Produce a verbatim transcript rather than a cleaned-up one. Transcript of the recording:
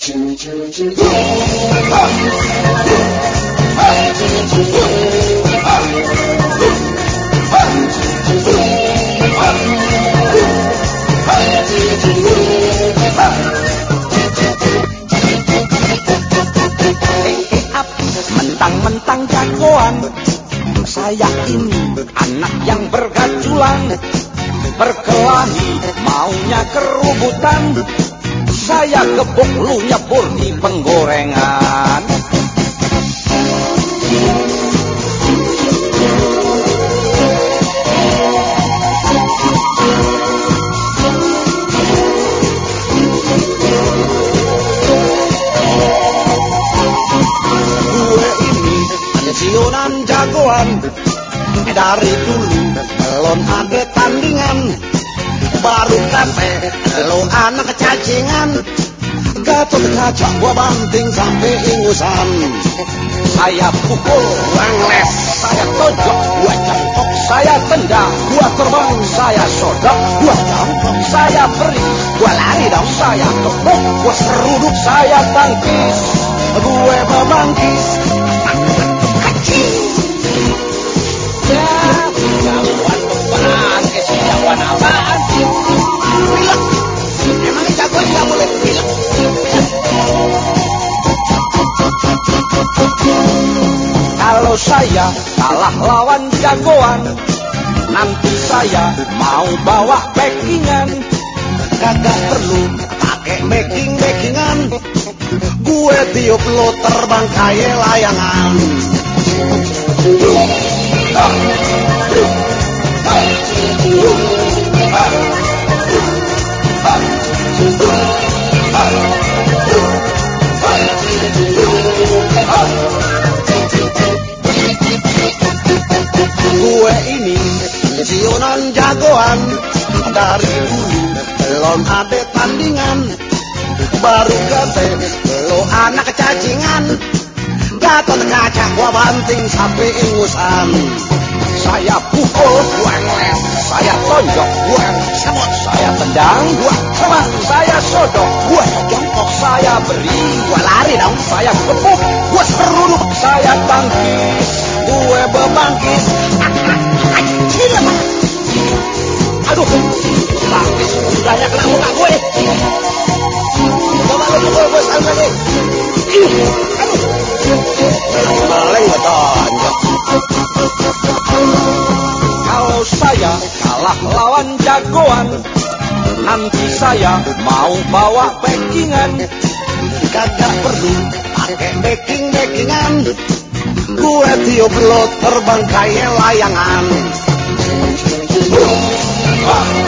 Mentang-mentang jagoan, saya ini anak yang bergajulan, berkelahi maunya kerubutan, saya gebuk lu nyebur di penggorengan. Jagoan dari dulu belum ada tandingan, baru kate lo anak cacingan, Gatot kaca gua banting sampai ingusan. Saya pukul gua ngeles, saya tojok gua jongkok, saya tendang gua terbang, saya sodok gua jongkok, saya beri gua lari dong, saya tepuk gua seruduk, saya tangkis gue memangkis. Jagoan apaan? Pilek. Emangnya jagoan nggak boleh pilek? Kalau saya kalah lawan jagoan, nanti saya mau bawa backingan. Kagak perlu pakai backing backingan, gue tiup lo terbang kayak layangan. Gue ini pensiunan jagoan, dari dulu belum ada tandingan, baru kate lo anak cacingan, Gatot kaca gua banting sampai ingusan. Saya pukul gua ngeles, saya tonjok gua semut, saya tendang gua terbang, saya sodok gua jongkok, saya beri gua lari dong, saya gebuk gua seruduk, saya tangkis gue bebangkis. Anjir apa? Aduh, tangkis sudahnya kena muka gue. Coba lu pukul gue sekali lagi. Aduh, maling gue tonjok. Kalau saya kalah lawan jagoan, nanti saya mau bawa backingan. Kagak perlu pakai backing backingan, gue tiup lo terbang kayak layangan.